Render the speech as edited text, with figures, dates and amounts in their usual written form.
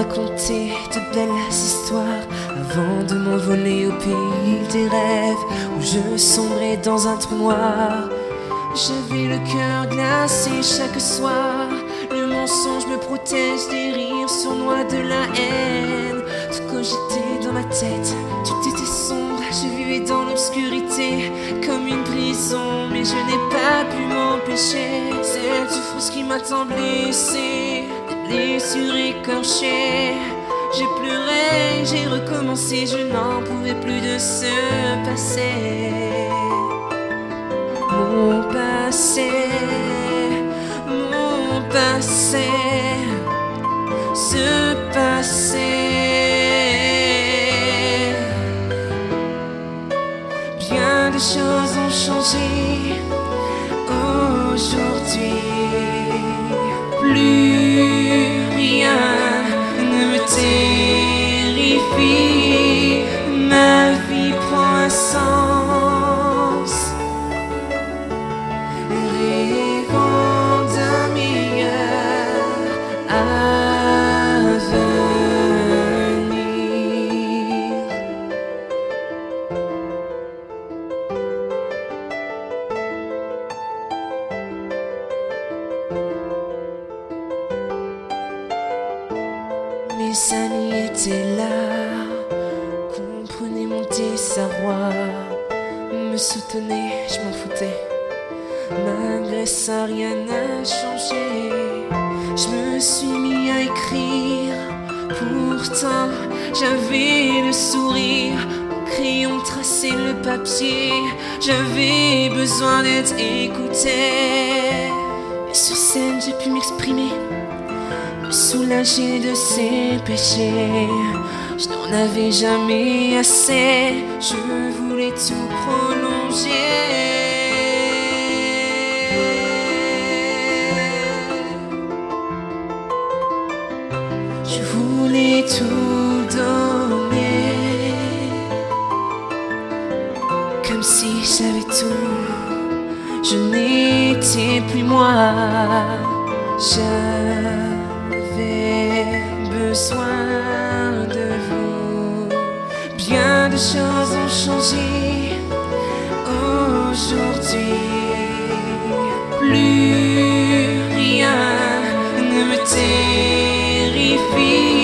raconter de belles histoires avant de m'envoler au pays des rêves où je sombrais dans un trou noir. J'avais le cœur glacé chaque soir. Le mensonge me protège des rires sournois de la haine. Tout cogitait dans ma tête, tout était sombre. Je vivais dans l'obscurité comme une prison, mais je n'ai pas pu m'empêcher. Cette souffrance qui m'a tant blessé, des blessures écorchées. J'ai pleuré, j'ai recommencé, je n'en pouvais plus de ce passé. Mon passé, mon passé, ce passé. Bien des choses ont changé aujourd'hui. Plus rien ne me terrifie. Ma vie prend un sens. Rêvons d'un meilleur avenir. Mes amis étaient là, comprenaient mon désarroi, me soutenaient, je m'en foutais. Malgré ça, rien n'a changé. Je me suis mis à écrire. Pourtant, j'avais le sourire. Mon crayon traçait le papier. J'avais besoin d'être écouté. Et sur scène, j'ai pu m'exprimer, me soulager de ces péchés. Je n'en avais jamais assez. Je voulais tout prolonger. Je voulais tout donner, comme si j'avais tout. Je n'étais plus moi. J'avais besoin de vous. Bien de choses ont changé aujourd'hui. Plus rien ne me terrifie.